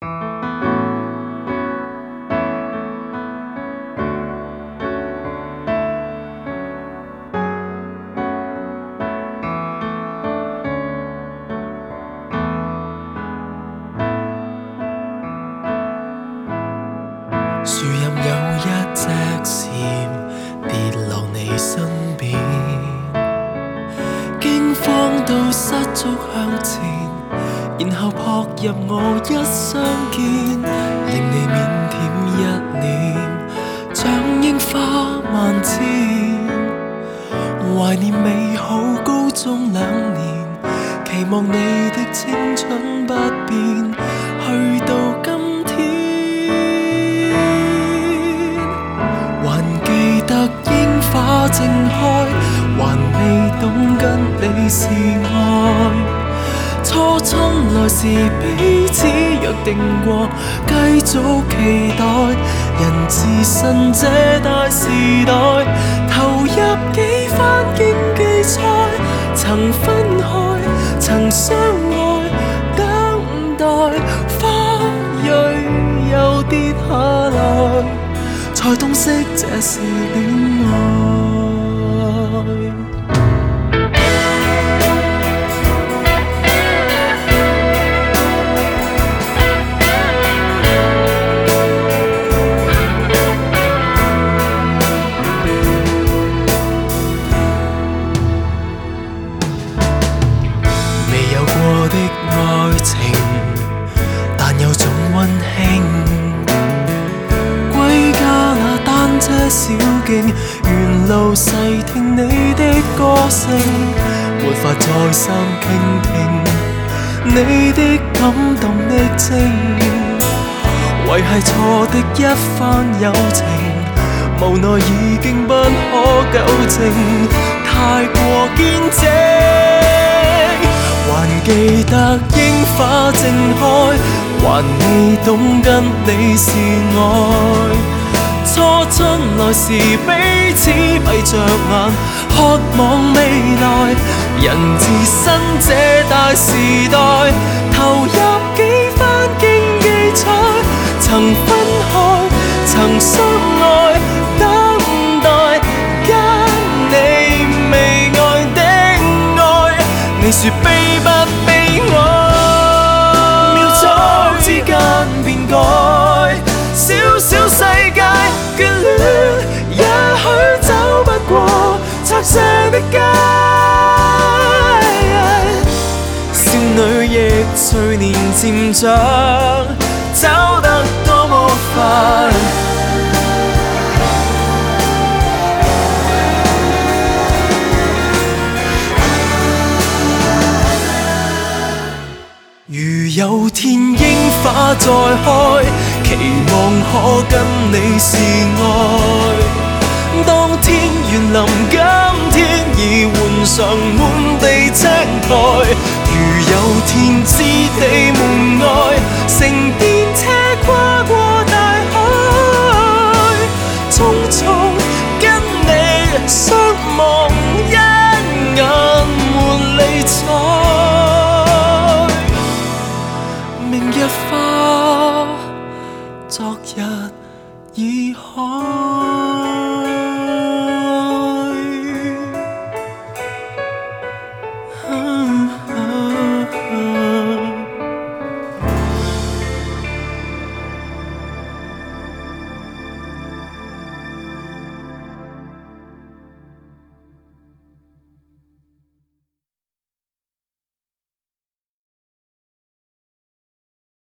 树蔭有一隻蟬跌落你身邊，驚慌到失足向前，然後撲入我一相見，令你腼腆一年，像櫻花萬千，懷念美好高中2年，期望你的青春不變，去到今天。記得櫻花正開，還未懂跟你是愛。初春來時彼此約定過，繼續期待。人自信這大時代，投入幾番競技賽，曾分開，曾相愛，等待花蕊又跌下來。才洞悉這是戀愛。未有過的愛情，但有種溫馨。單車小徑，沿路細聽你的歌聲，沒法再三傾聽你的感動的情，維繫錯的一番友情，無奈已經不可糾正，太過堅貞。還記得櫻花正開，還未懂跟你是愛。初春來時彼此閉着眼，渴望未來。人自身這大時代，投入幾番競技賽，曾分開，曾相愛，等待跟你未愛的愛。你說悲不悲哀？秒速之間變改，小小世界。眷戀也許走不過拆卸的街，少女亦隨年漸長，走得多麼快。如有天櫻花再開，期望可跟你是愛。當天緣臨，今天已換上滿地青苔。如有天知地門外，乘電車跨過大海，匆匆跟你相望，一眼換理睬。明日花，昨日已開。